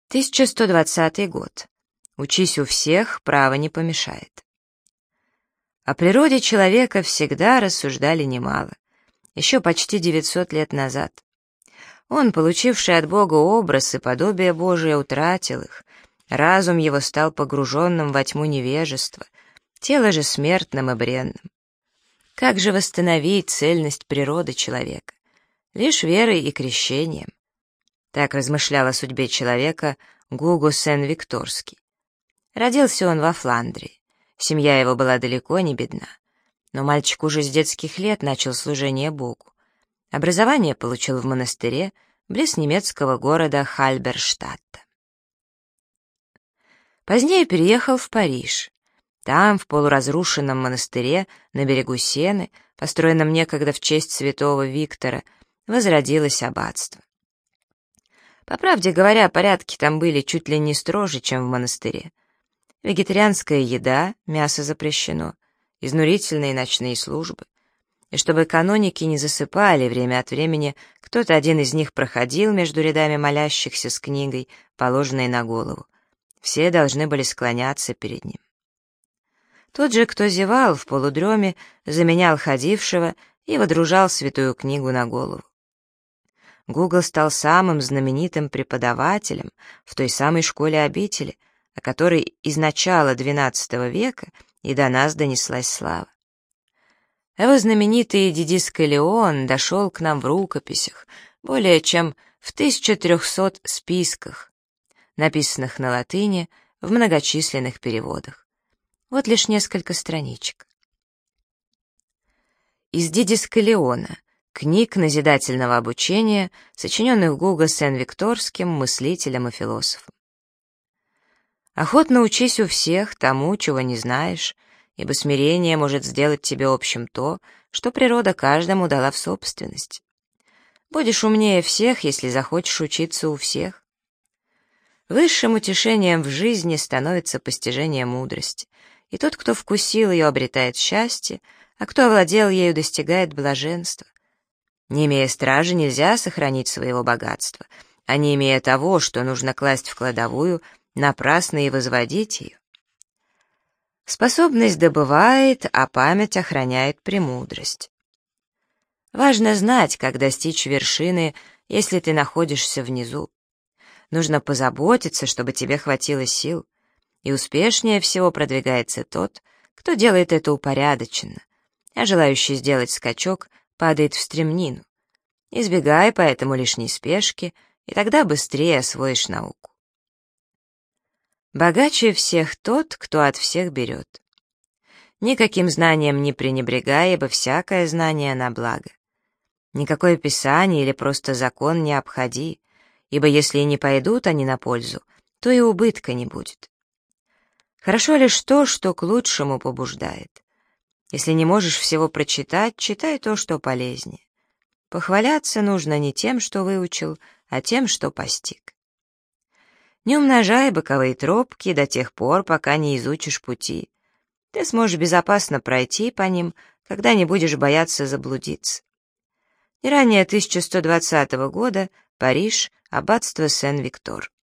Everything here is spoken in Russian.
1120 год. Учись у всех, право не помешает. О природе человека всегда рассуждали немало, еще почти 900 лет назад. Он, получивший от Бога образ и подобие Божие, утратил их, разум его стал погруженным во тьму невежества, тело же смертным и бренным. Как же восстановить цельность природы человека? Лишь верой и крещением. Так размышлял о судьбе человека Гуго Сен-Викторский. Родился он во Фландрии. Семья его была далеко не бедна. Но мальчик уже с детских лет начал служение Богу. Образование получил в монастыре близ немецкого города Хальберштадта. Позднее переехал в Париж. Там, в полуразрушенном монастыре на берегу Сены, построенном некогда в честь святого Виктора, возродилось аббатство. По правде говоря, порядки там были чуть ли не строже, чем в монастыре. Вегетарианская еда, мясо запрещено, изнурительные ночные службы. И чтобы каноники не засыпали, время от времени кто-то один из них проходил между рядами молящихся с книгой, положенной на голову. Все должны были склоняться перед ним. Тот же, кто зевал в полудреме, заменял ходившего и водружал святую книгу на голову. Гугл стал самым знаменитым преподавателем в той самой школе обители, о которой из начала XII века и до нас донеслась слава. Его знаменитый Дидискалион дошел к нам в рукописях, более чем в 1300 списках, написанных на латыни в многочисленных переводах. Вот лишь несколько страничек. Из Дидискалиона, книг назидательного обучения, сочиненных Гуго Сен-Викторским, мыслителем и философом. Охотно учись у всех тому, чего не знаешь, ибо смирение может сделать тебе общим то, что природа каждому дала в собственность. Будешь умнее всех, если захочешь учиться у всех. Высшим утешением в жизни становится постижение мудрости, и тот, кто вкусил ее, обретает счастье, а кто овладел ею, достигает блаженства. Не имея стражи, нельзя сохранить своего богатства, а не имея того, что нужно класть в кладовую, напрасно и возводить ее. Способность добывает, а память охраняет премудрость. Важно знать, как достичь вершины, если ты находишься внизу. Нужно позаботиться, чтобы тебе хватило сил, и успешнее всего продвигается тот, кто делает это упорядоченно, а желающий сделать скачок падает в стремнину. Избегай поэтому лишней спешки, и тогда быстрее освоишь науку. Богаче всех тот, кто от всех берет. Никаким знанием не пренебрегай, ибо всякое знание на благо. Никакое писание или просто закон не обходи, ибо если и не пойдут они на пользу, то и убытка не будет. Хорошо лишь то, что к лучшему побуждает. Если не можешь всего прочитать, читай то, что полезнее. Похваляться нужно не тем, что выучил, а тем, что постиг. Не умножай боковые тропки до тех пор, пока не изучишь пути. Ты сможешь безопасно пройти по ним, когда не будешь бояться заблудиться. Не ранее 1120 года, Париж, аббатство Сен-Виктор.